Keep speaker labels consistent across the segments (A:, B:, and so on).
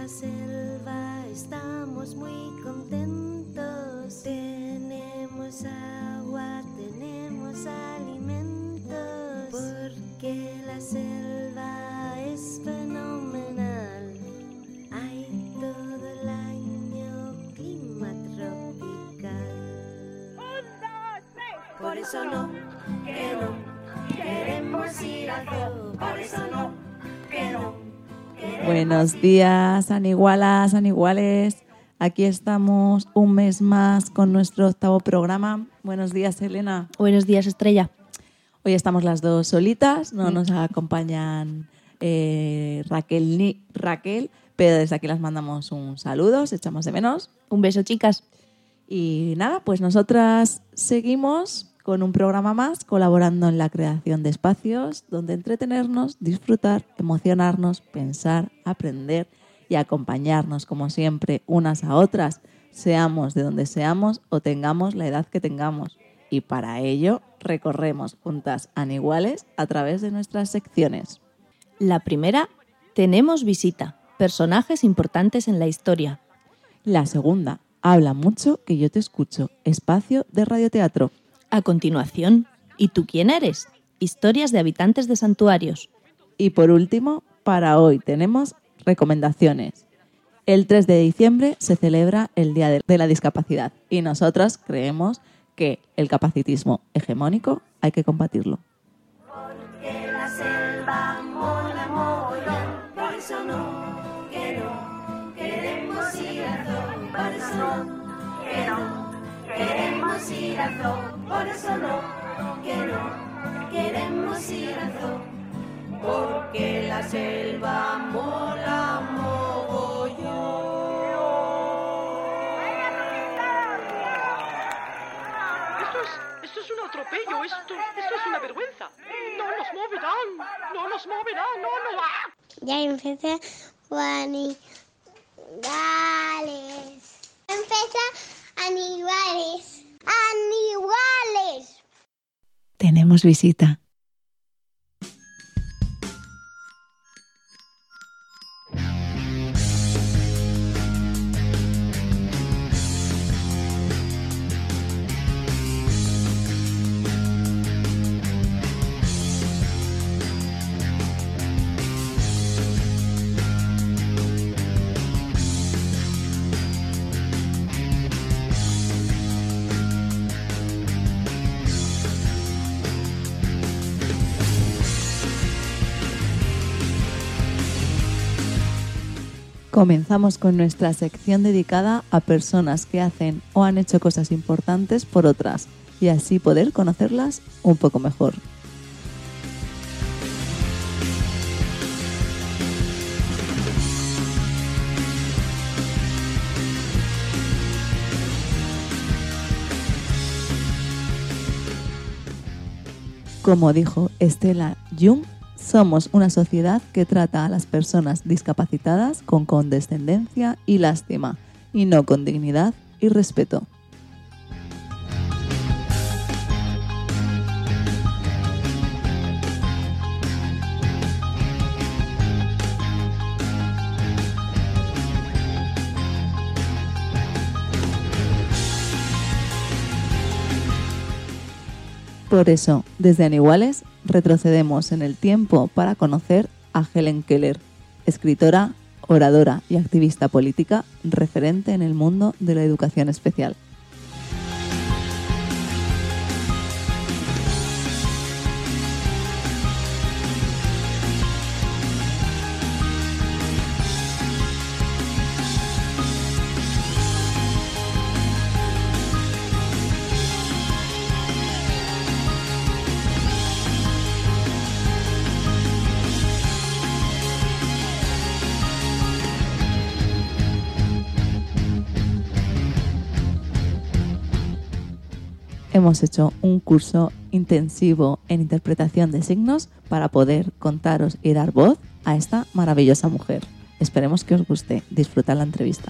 A: la selva estamos muy contentos. Tenemos agua, tenemos alimentos. Porque la selva es fenomenal. Hay todo el año clima tropical. Por eso no, que no queremos ir al zoo. Por eso no, que no.
B: Buenos días, sanigualas, saniguales. Aquí estamos un mes más con nuestro 8º programa. Buenos días, Elena.
C: Buenos días, Estrella.
B: Hoy estamos las dos solitas, no nos acompañan Raquel ni Raquel, pero desde aquí las mandamos un saludo, os echamos de menos.
C: Un beso, chicas.
B: Y nada, pues nosotras seguimos con un programa más, colaborando en la creación de espacios donde entretenernos, disfrutar, emocionarnos, pensar, aprender y acompañarnos, como siempre, unas a otras, seamos de donde seamos o tengamos la edad que tengamos. Y para ello recorremos juntas aniguales a través de nuestras secciones.
C: La primera, tenemos visita, personajes importantes en la historia.
B: La segunda, habla mucho que yo te escucho, espacio de radioteatro.
C: A continuación, ¿y tú quién eres? Historias de habitantes de santuarios.
B: Y por último, para hoy tenemos recomendaciones. El 3 de diciembre se celebra el Día de la Discapacidad y nosotras creemos que el capacitismo hegemónico hay que combatirlo.
A: Porque la selva mola mogollón, por eso no, que no, queremos ir al zoo, por eso no, que no, queremos ir al zoo, por eso no, que no, queremos ir al zoo, porque la selva mola mogollón.
D: Esto es un atropello, esto es una vergüenza. No nos moverán, no va.
E: Ya empecé animales. Animales.
B: Tenemos visita. Comenzamos con nuestra sección dedicada a personas que hacen o han hecho cosas importantes por otras y así poder conocerlas un poco mejor. Como dijo Stella Jung, somos una sociedad que trata a las personas discapacitadas con condescendencia y lástima, y no con dignidad y respeto. Por eso, desde Aniguales, retrocedemos en el tiempo para conocer a Helen Keller, escritora, oradora y activista política referente en el mundo de la educación especial. Hemos hecho un curso intensivo en interpretación de signos para poder contaros y dar voz a esta maravillosa mujer. Esperemos que os guste. Disfrutad la entrevista.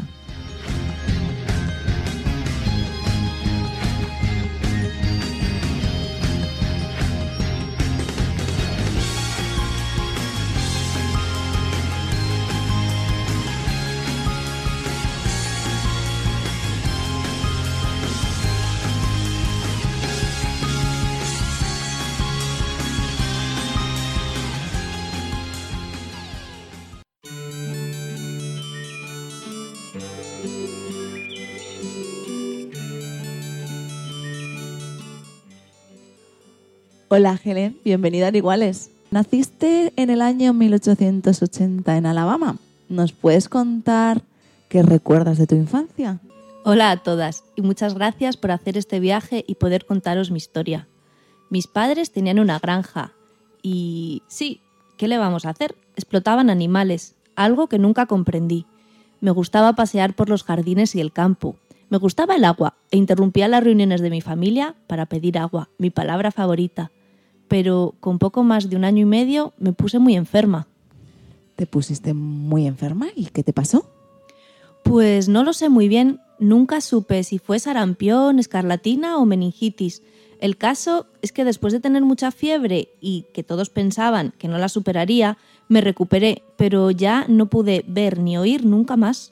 B: Hola Helen, bienvenida a Iguales. Naciste en el año 1880 en Alabama. ¿Nos puedes contar qué recuerdas de tu infancia?
C: Hola a todas y muchas gracias por hacer este viaje y poder contaros mi historia. Mis padres tenían una granja y sí, ¿qué le vamos a hacer? Explotaban animales, algo que nunca comprendí. Me gustaba pasear por los jardines y el campo. Me gustaba el agua e interrumpía las reuniones de mi familia para pedir agua, mi palabra favorita. Pero con poco más de 1 año y medio me puse muy enferma.
B: ¿Te pusiste muy enferma? ¿Y qué te pasó?
C: Pues no lo sé muy bien, nunca supe si fue sarampión, escarlatina o meningitis. El caso es que después de tener mucha fiebre y que todos pensaban que no la superaría, me recuperé, pero ya no pude ver ni oír nunca más.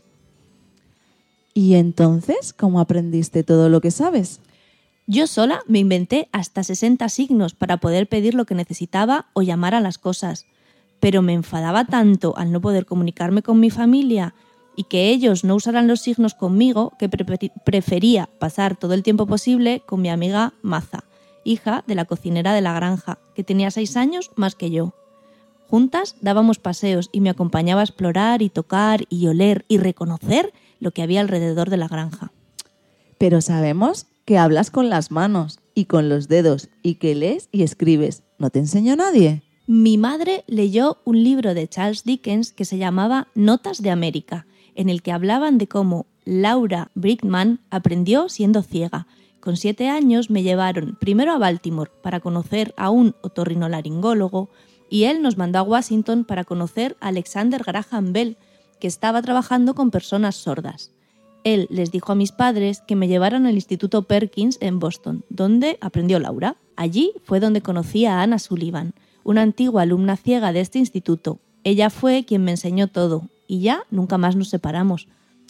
B: ¿Y entonces cómo aprendiste todo lo que sabes?
C: Yo sola me inventé hasta 60 signos para poder pedir lo que necesitaba o llamar a las cosas. Pero me enfadaba tanto al no poder comunicarme con mi familia y que ellos no usaran los signos conmigo que prefería pasar todo el tiempo posible con mi amiga Maza, hija de la cocinera de la granja, que tenía 6 años más que yo. Juntas dábamos paseos y me acompañaba a explorar y tocar y oler y reconocer lo que había alrededor de la granja.
B: Pero sabemos que hablas con las manos y con los dedos y que lees y escribes. ¿No te enseñó nadie?
C: Mi madre leyó un libro de Charles Dickens que se llamaba Notas de América, en el que hablaban de cómo Laura Brickman aprendió siendo ciega. Con 7 años me llevaron primero a Baltimore para conocer a un otorrinolaringólogo y él nos mandó a Washington para conocer a Alexander Graham Bell, que estaba trabajando con personas sordas. Él les dijo a mis padres que me llevaran al Instituto Perkins en Boston, donde aprendió Laura. Allí fue donde conocí a Anna Sullivan, una antigua alumna ciega de este instituto. Ella fue quien me enseñó todo y ya nunca más nos separamos.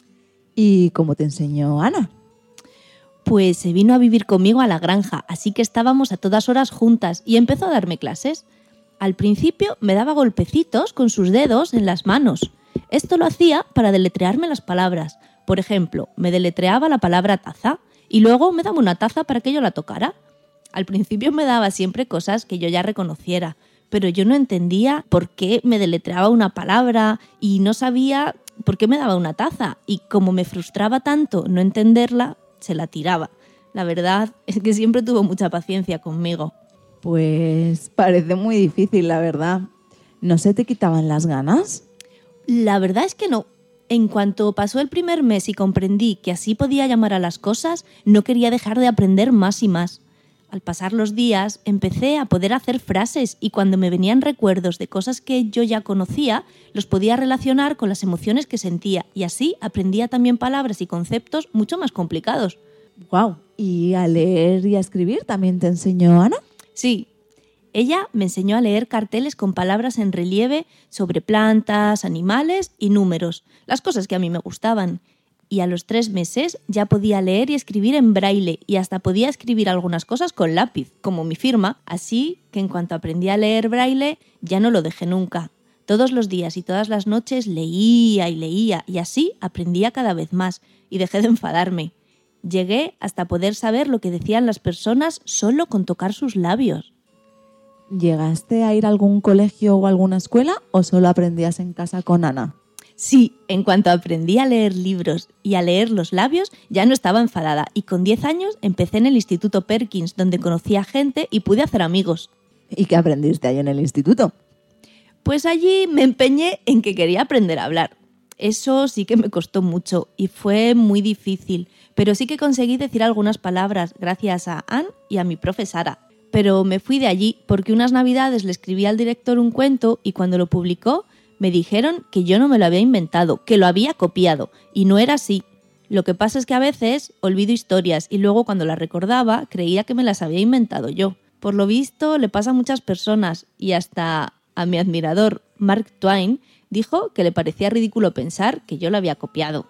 B: ¿Y cómo te enseñó Ana?
C: Pues se vino a vivir conmigo a la granja, así que estábamos a todas horas juntas y empezó a darme clases. Al principio me daba golpecitos con sus dedos en las manos. Esto lo hacía para deletrearme las palabras. Por ejemplo, me deletreaba la palabra taza y luego me daba una taza para que yo la tocara. Al principio me daba siempre cosas que yo ya reconociera, pero yo no entendía por qué me deletreaba una palabra y no sabía por qué me daba una taza. Y como me frustraba tanto no entenderla, se la tiraba. La verdad es que siempre tuvo mucha paciencia conmigo.
B: Pues parece muy difícil, la verdad. ¿No se te quitaban las ganas?
C: La verdad es que no. En cuanto pasó el primer mes y comprendí que así podía llamar a las cosas, no quería dejar de aprender más y más. Al pasar los días, empecé a poder hacer frases y cuando me venían recuerdos de cosas que yo ya conocía, los podía relacionar con las emociones que sentía y así aprendía también palabras y conceptos mucho más complicados.
B: ¡Guau! ¿Y a leer y a escribir también te enseñó Ana?
C: Sí. Ella me enseñó a leer carteles con palabras en relieve sobre plantas, animales y números, las cosas que a mí me gustaban. Y a los 3 meses ya podía leer y escribir en braille y hasta podía escribir algunas cosas con lápiz, como mi firma. Así que en cuanto aprendí a leer braille ya no lo dejé nunca. Todos los días y todas las noches leía y así aprendía cada vez más y dejé de enfadarme. Llegué hasta poder saber lo que decían las personas solo con tocar sus labios.
B: ¿Llegaste a ir a algún colegio o alguna escuela o solo aprendías en casa con Ana?
C: Sí, en cuanto aprendí a leer libros y a leer los labios, ya no estaba enfadada y con 10 años empecé en el Instituto Perkins, donde conocí a gente y pude hacer amigos.
B: ¿Y qué aprendiste ahí en el instituto?
C: Pues allí me empeñé en que quería aprender a hablar. Eso sí que me costó mucho y fue muy difícil, pero sí que conseguí decir algunas palabras gracias a Anne y a mi profe Sara. Pero me fui de allí porque unas navidades le escribí al director un cuento y cuando lo publicó me dijeron que yo no me lo había inventado, que lo había copiado, y no era así. Lo que pasa es que a veces olvido historias y luego cuando las recordaba creía que me las había inventado yo. Por lo visto le pasa a muchas personas y hasta a mi admirador Mark Twain dijo que le parecía ridículo pensar que yo lo había copiado.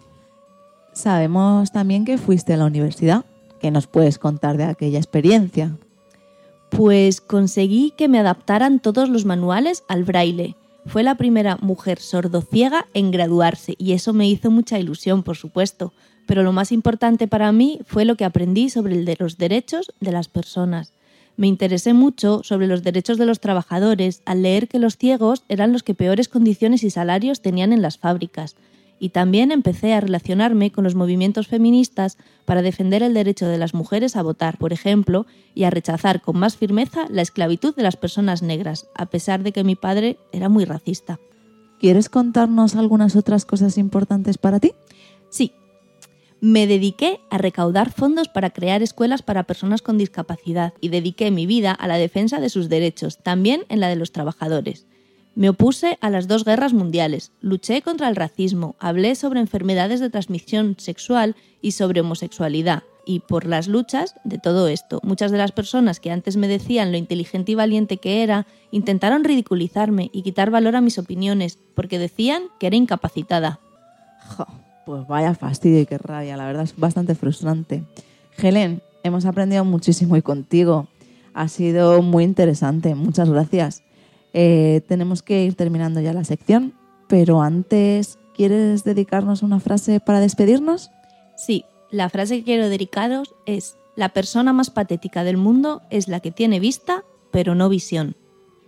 B: Sabemos también que fuiste a la universidad. ¿Qué nos puedes contar de aquella experiencia?
C: Pues conseguí que me adaptaran todos los manuales al braille. Fue la primera mujer sordociega en graduarse y eso me hizo mucha ilusión, por supuesto. Pero lo más importante para mí fue lo que aprendí sobre los derechos de las personas. Me interesé mucho sobre los derechos de los trabajadores al leer que los ciegos eran los que peores condiciones y salarios tenían en las fábricas. Y también empecé a relacionarme con los movimientos feministas para defender el derecho de las mujeres a votar, por ejemplo, y a rechazar con más firmeza la esclavitud de las personas negras, a pesar de que mi padre era muy racista.
B: ¿Quieres contarnos algunas otras cosas importantes para ti?
C: Sí. Me dediqué a recaudar fondos para crear escuelas para personas con discapacidad y dediqué mi vida a la defensa de sus derechos, también en la de los trabajadores. Me opuse a las 2 guerras mundiales, luché contra el racismo, hablé sobre enfermedades de transmisión sexual y sobre homosexualidad. Y por las luchas de todo esto, muchas de las personas que antes me decían lo inteligente y valiente que era, intentaron ridiculizarme y quitar valor a mis opiniones, porque decían que era incapacitada.
B: Jo, pues vaya fastidio y qué rabia, la verdad es bastante frustrante. Helen, hemos aprendido muchísimo hoy contigo. Ha sido muy interesante, muchas gracias. Tenemos que ir terminando ya la sección, pero antes, ¿quieres dedicarnos una frase para despedirnos?
C: Sí, la frase que quiero dedicaros es: la persona más patética del mundo es la que tiene vista, pero no visión.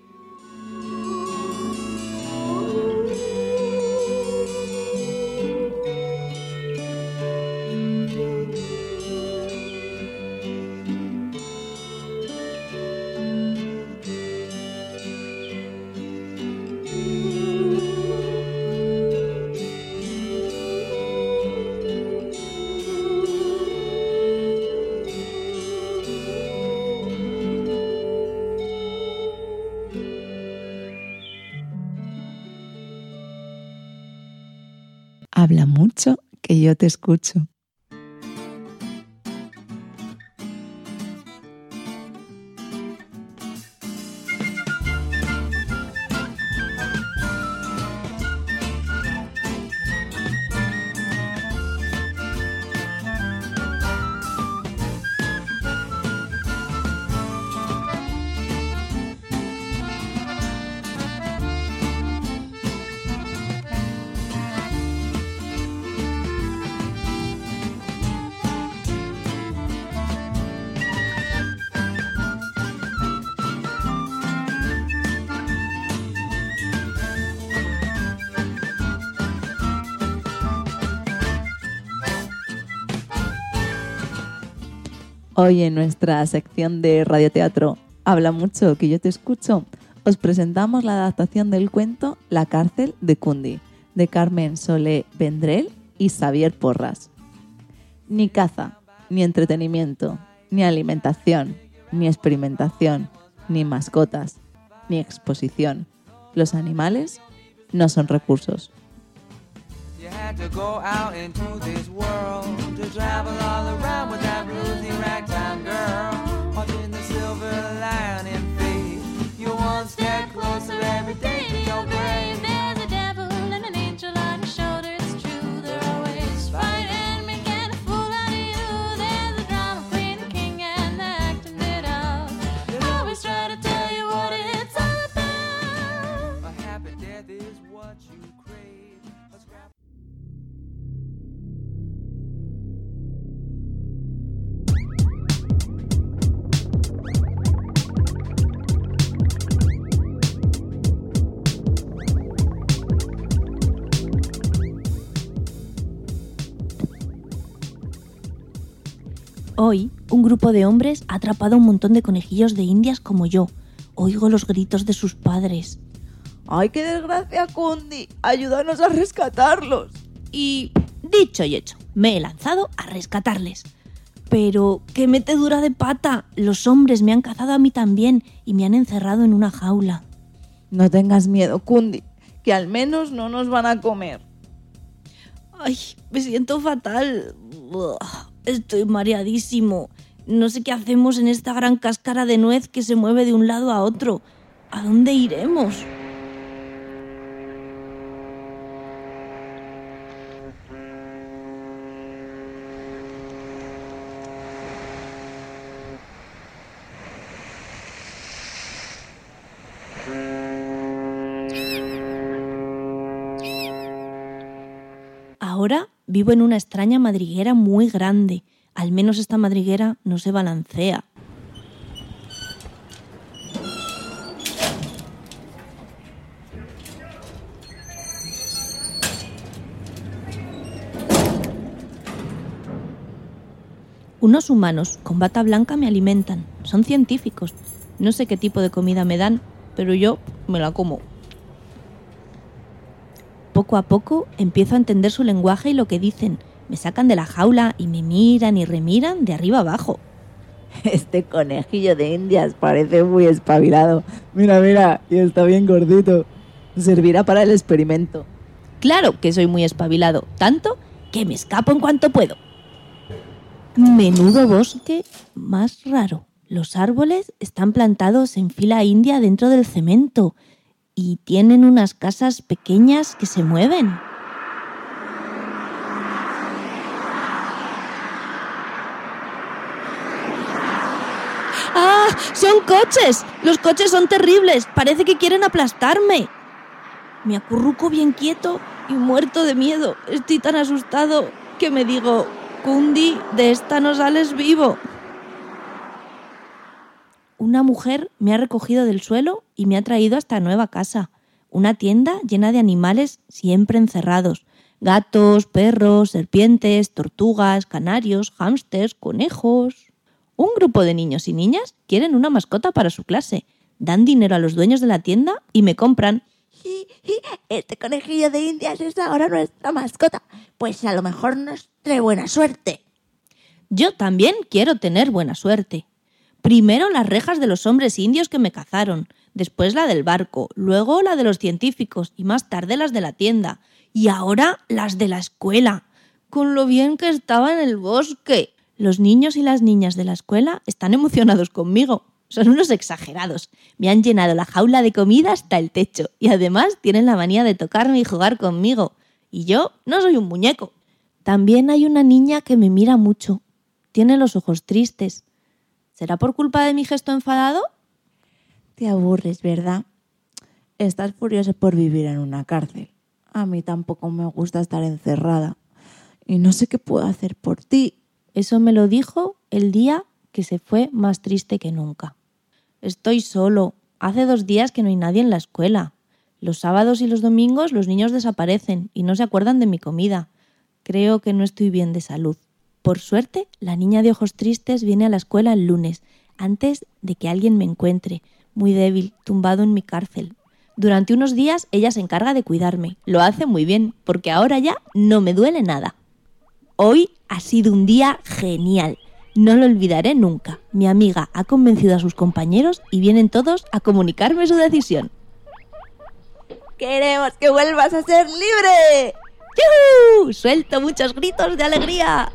B: Habla mucho, que yo te escucho. Hoy en nuestra sección de radioteatro Habla mucho, que yo te escucho, os presentamos la adaptación del cuento La cárcel de Cundy, de Carmen Solé Vendrell y Xavier Porras. Ni caza, ni entretenimiento, ni alimentación, ni experimentación, ni mascotas, ni exposición. Los animales no son recursos.
F: You had to go out into this world to travel all around with that bluesy ragtime girl, watching the silver lining fade. You one step closer every day to your grave.
G: There's a devil and an angel on your shoulder. It's true, they're always fighting, making a fool out of you. There's a drama queen, a king, and they're acting it out. They always try to tell you what it's all about.
F: A happy death is what you crave. A scrap-
C: Hoy, un grupo de hombres ha atrapado a un montón de conejillos de indias como yo. Oigo los gritos de sus padres.
B: ¡Ay, qué desgracia, Cundy! ¡Ayúdanos a rescatarlos!
C: Y, dicho y hecho, me he lanzado a rescatarles. Pero, ¡qué metedura de pata! Los hombres me han cazado a mí también y me han encerrado en una jaula.
B: No tengas miedo, Cundy, que al menos no nos van a comer.
C: ¡Ay, me siento fatal! Buah, estoy mareadísimo. No sé qué hacemos en esta gran cáscara de nuez que se mueve de un lado a otro. ¿A dónde iremos? Ahora vivo en una extraña madriguera muy grande. Al menos esta madriguera no se balancea. Unos humanos con bata blanca me alimentan. Son científicos. No sé qué tipo de comida me dan, pero yo me la como. Poco a poco empiezo a entender su lenguaje y lo que dicen. Me sacan de la jaula y me miran y remiran de arriba abajo.
B: Este conejillo de Indias parece muy espabilado. Mira, y está bien gordito. Servirá para el experimento.
C: Claro que soy muy espabilado, tanto que me escapo en cuanto puedo. Menudo bosque más raro. Los árboles están plantados en fila india dentro del cemento y tienen unas casas pequeñas que se mueven. ¡Ah! ¡Son coches! ¡Los coches son terribles! Parece que quieren aplastarme. Me acurruco bien quieto y muerto de miedo. Estoy tan asustado que me digo: Kundi, de esta no sales vivo. Una mujer me ha recogido del suelo y me ha traído a esta nueva casa. Una tienda llena de animales siempre encerrados. Gatos, perros, serpientes, tortugas, canarios, hámsters, conejos. Un grupo de niños y niñas quieren una mascota para su clase. Dan dinero a los dueños de la tienda y me compran.
B: Este conejillo de Indias es ahora nuestra mascota. Pues a lo mejor nos trae buena suerte.
C: Yo también quiero tener buena suerte. Primero las rejas de los hombres indios que me cazaron, después la del barco, luego la de los científicos y más tarde las de la tienda. Y ahora las de la escuela, con lo bien que estaba en el bosque. Los niños y las niñas de la escuela están emocionados conmigo. Son unos exagerados. Me han llenado la jaula de comida hasta el techo y además tienen la manía de tocarme y jugar conmigo. Y yo no soy un muñeco. También hay una niña que me mira mucho. Tiene los ojos tristes. ¿Será por culpa de mi gesto enfadado?
B: Te aburres, ¿verdad? Estás furioso por vivir en una cárcel. A mí tampoco me gusta estar encerrada. Y no sé qué puedo hacer por ti.
C: Eso me lo dijo el día que se fue más triste que nunca. Estoy solo. Hace 2 días que no hay nadie en la escuela. Los sábados y los domingos los niños desaparecen y no se acuerdan de mi comida. Creo que no estoy bien de salud. Por suerte, la niña de ojos tristes viene a la escuela el lunes, antes de que alguien me encuentre, muy débil, tumbado en mi cárcel. Durante unos días ella se encarga de cuidarme. Lo hace muy bien, porque ahora ya no me duele nada. Hoy ha sido un día genial. No lo olvidaré nunca. Mi amiga ha convencido a sus compañeros y vienen todos a comunicarme su decisión.
B: ¡Queremos que vuelvas a ser libre!
C: ¡Yujú! Suelto muchos gritos de alegría.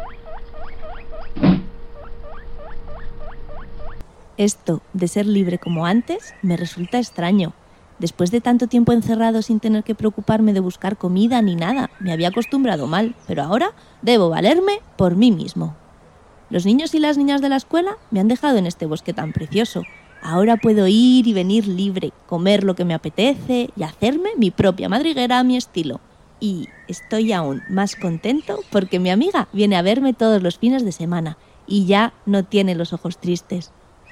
C: Esto de ser libre como antes me resulta extraño. Después de tanto tiempo encerrado sin tener que preocuparme de buscar comida ni nada, me había acostumbrado mal, pero ahora debo valerme por mí mismo. Los niños y las niñas de la escuela me han dejado en este bosque tan precioso. Ahora puedo ir y venir libre, comer lo que me apetece y hacerme mi propia madriguera a mi estilo. Y estoy aún más contento porque mi amiga viene a verme todos los fines de semana y ya no tiene los ojos tristes.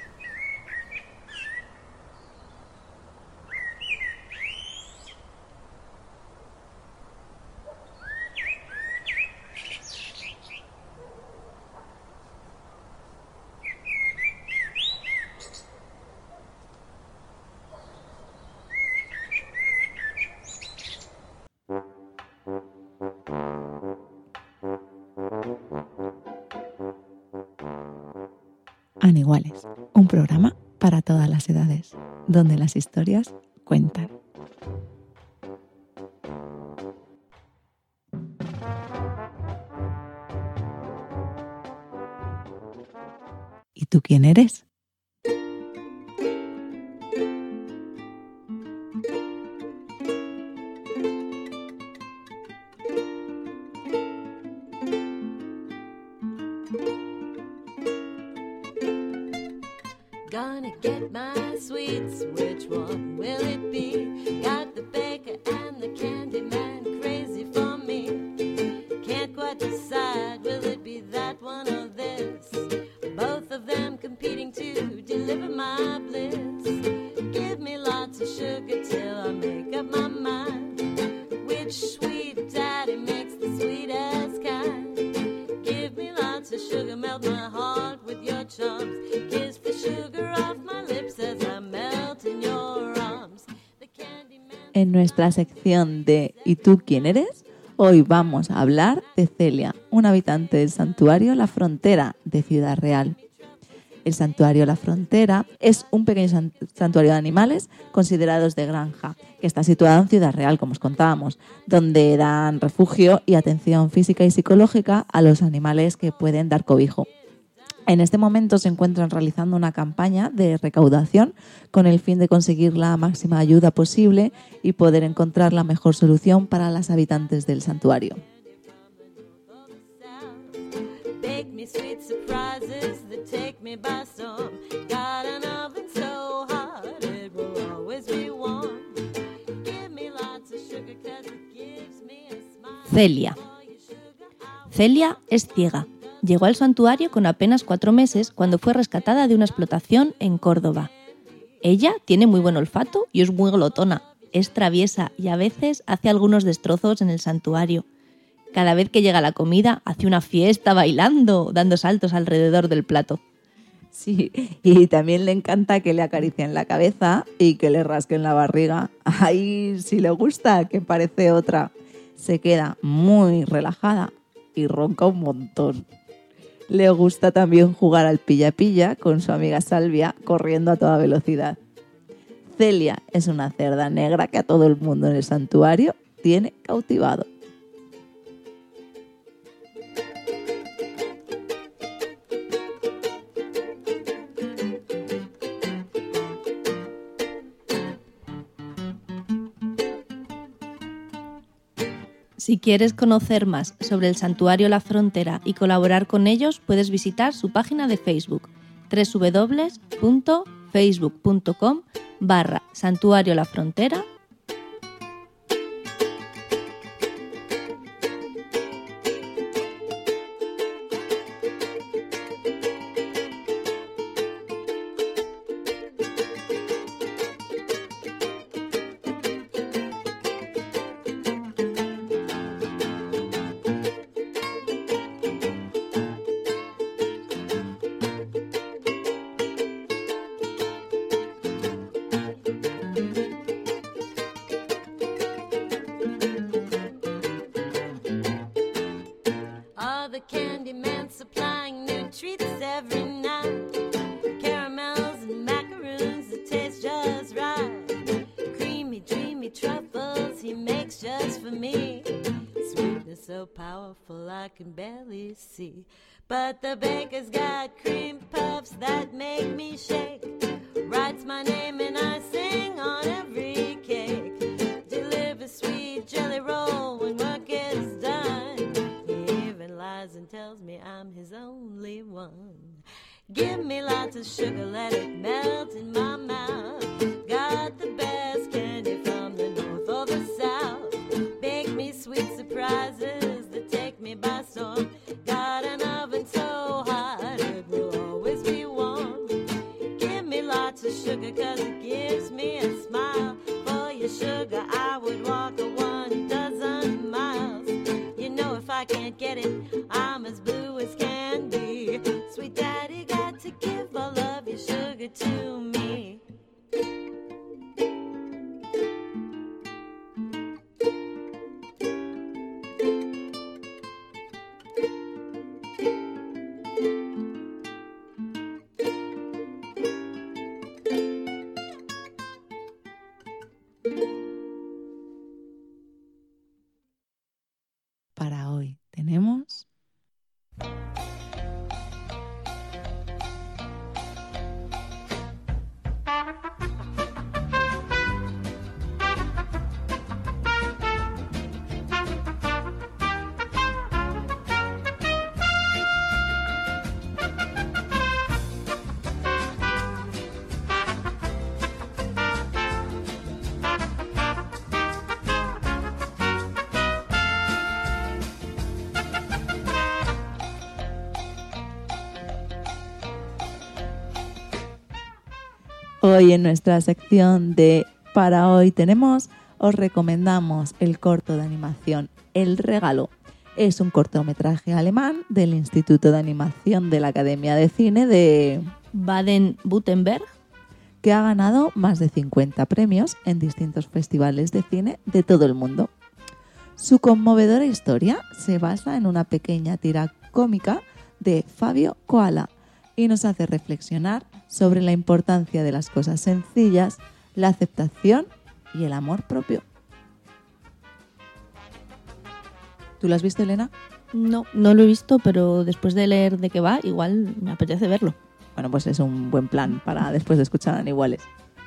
B: Aniguales, un programa para todas las edades, donde las historias cuentan. ¿Y tú quién eres?
A: Gonna get my sweets, which one will it be? Got the baker and the candy man crazy for me. Can't quite decide, will it be that one or this? Both of them competing to deliver my bliss. Give me lots of sugar till I make up my mind. Which sweet daddy makes the sweetest kind? Give me lots of sugar, melt my
B: nuestra sección de ¿Y tú quién eres? Hoy vamos a hablar de Celia, una habitante del santuario La Frontera de Ciudad Real. El santuario La Frontera es un pequeño santuario de animales considerados de granja, que está situado en Ciudad Real, como os contábamos, donde dan refugio y atención física y psicológica a los animales que pueden dar cobijo. En este momento se encuentran realizando una campaña de recaudación con el fin de conseguir la máxima ayuda posible y poder encontrar la mejor solución para las habitantes del santuario.
G: Bake me sweet surprises that take me by storm. Got an oven so hot it will always be warm. Give me lots of sugar 'cause it gives me a smile.
C: Celia. Celia es ciega. Llegó al santuario con apenas 4 meses cuando fue rescatada de una explotación en Córdoba. Ella tiene muy buen olfato y es muy glotona. Es traviesa y a veces hace algunos destrozos en el santuario. Cada vez que llega la comida, hace una fiesta bailando, dando saltos alrededor del plato.
B: Sí, y también le encanta que le acaricien la cabeza y que le rasquen la barriga. Ahí sí le gusta, que parece otra. Se queda muy relajada y ronca un montón. Le gusta también jugar al pilla-pilla con su amiga Salvia, corriendo a toda velocidad. Celia es una cerda negra que a todo el mundo en el santuario tiene cautivado.
C: Si quieres conocer más sobre el santuario La Frontera y colaborar con ellos, puedes visitar su página de Facebook www.facebook.com/Santuario La Frontera.
G: All the candy men supplying new treats every night. Caramels and macaroons that taste just right. Creamy, dreamy truffles he makes just for me. Sweetness so powerful I can barely see. But the baker's got cream puffs that make me shake. Writes my name and I sing on every cake. Delivers sweet jelly roll when work is done. He even lies and tells me I'm his only one. Give me lots of sugar, let it melt in my mouth. Got the best candy from the north or the south. Bake me sweet surprises that take me by storm. Got an oven so hot it will always be warm. Give me lots of sugar 'cause it gives me a smile. For your sugar I would walk 1,000 miles. You know if I can't get it, I'm as blue as can be. Sweet daddy got to give all of your sugar to me.
B: Para hoy tenemos... Hoy en nuestra sección de Para hoy tenemos, os recomendamos el corto de animación El Regalo. Es un cortometraje alemán del Instituto de Animación de la Academia de Cine de
C: Baden-Württemberg.
B: que ha ganado más de 50 premios en distintos festivales de cine de todo el mundo. Su conmovedora historia se basa en una pequeña tira cómica de Fabio Koala y nos hace reflexionar sobre la importancia de las cosas sencillas, la aceptación y el amor propio. ¿Tú lo has visto, Elena?
C: No lo he visto, pero después de leer de qué va, igual me apetece verlo.
B: Bueno, pues es un buen plan para después de escuchar a Anihuales.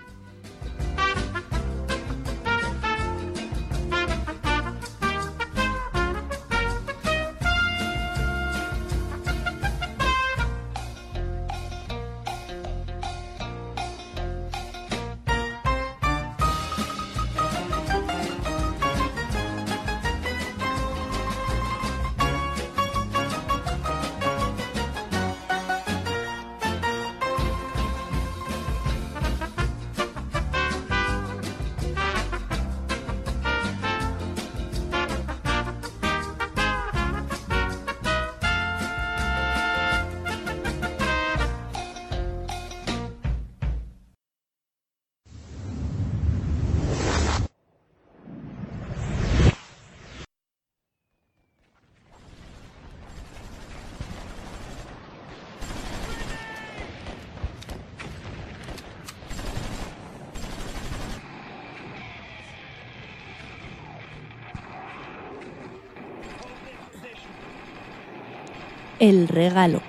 C: El regalo.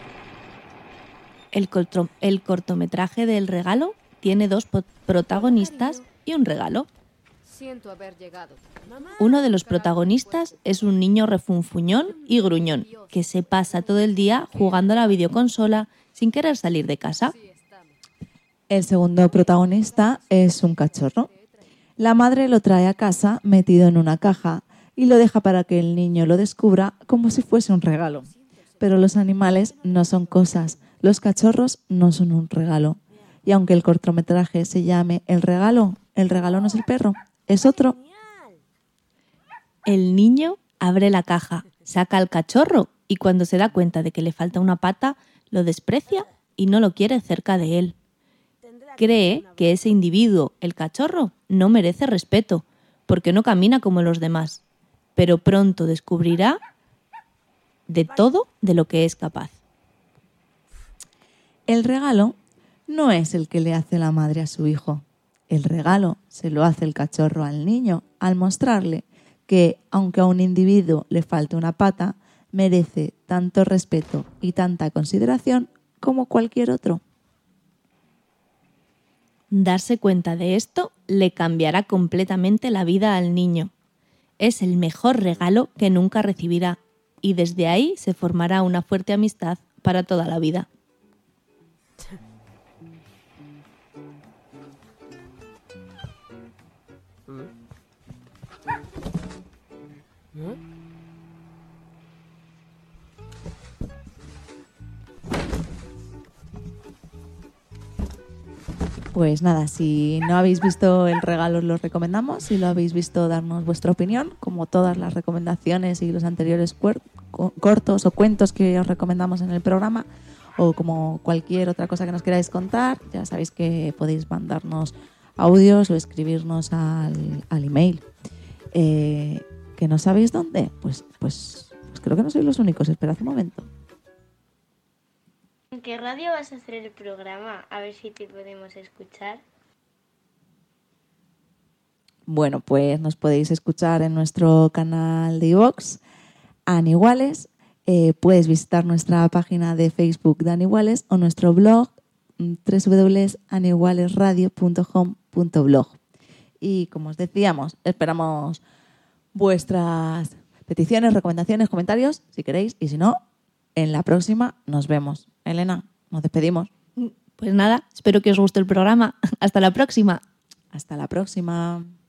C: El cortometraje del regalo tiene dos protagonistas y un regalo.
H: Siento haber llegado.
C: Uno de los protagonistas es un niño refunfuñón y gruñón que se pasa todo el día jugando a la videoconsola sin querer salir de casa.
B: El segundo protagonista es un cachorro. La madre lo trae a casa metido en una caja y lo deja para que el niño lo descubra como si fuese un regalo. Pero los animales no son cosas, los cachorros no son un regalo. Y aunque el cortometraje se llame El regalo no es el perro, es otro.
C: El niño abre la caja, saca al cachorro y cuando se da cuenta de que le falta una pata, lo desprecia y no lo quiere cerca de él. Cree que ese individuo, el cachorro, no merece respeto porque no camina como los demás, pero pronto descubrirá de todo de lo que es capaz.
B: El regalo no es el que le hace la madre a su hijo. El regalo se lo hace el cachorro al niño al mostrarle que, aunque a un individuo le falte una pata, merece tanto respeto y tanta consideración como cualquier otro.
C: Darse cuenta de esto le cambiará completamente la vida al niño. Es el mejor regalo que nunca recibirá y desde ahí se formará una fuerte amistad para toda la vida.
B: Pues nada, si no habéis visto El regalo os lo recomendamos, si lo habéis visto darnos vuestra opinión, como todas las recomendaciones y los anteriores cortos o cuentos que os recomendamos en el programa, o como cualquier otra cosa que nos queráis contar, ya sabéis que podéis mandarnos audios o escribirnos al email. ¿Que no sabéis dónde? Pues creo que no sois los únicos, esperad un momento.
E: ¿En qué radio vas a hacer el programa? A ver si te podemos escuchar.
B: Bueno, pues nos podéis escuchar en nuestro canal de iVoox, Anihuales. Puedes visitar nuestra página de Facebook de Anihuales o nuestro blog www.anihualesradio.home.blog. Y como os decíamos, esperamos vuestras peticiones, recomendaciones, comentarios, si queréis, y si no, en la próxima nos vemos. Elena, nos despedimos.
C: Pues nada, espero que os guste el programa. Hasta la próxima.
B: Hasta la próxima.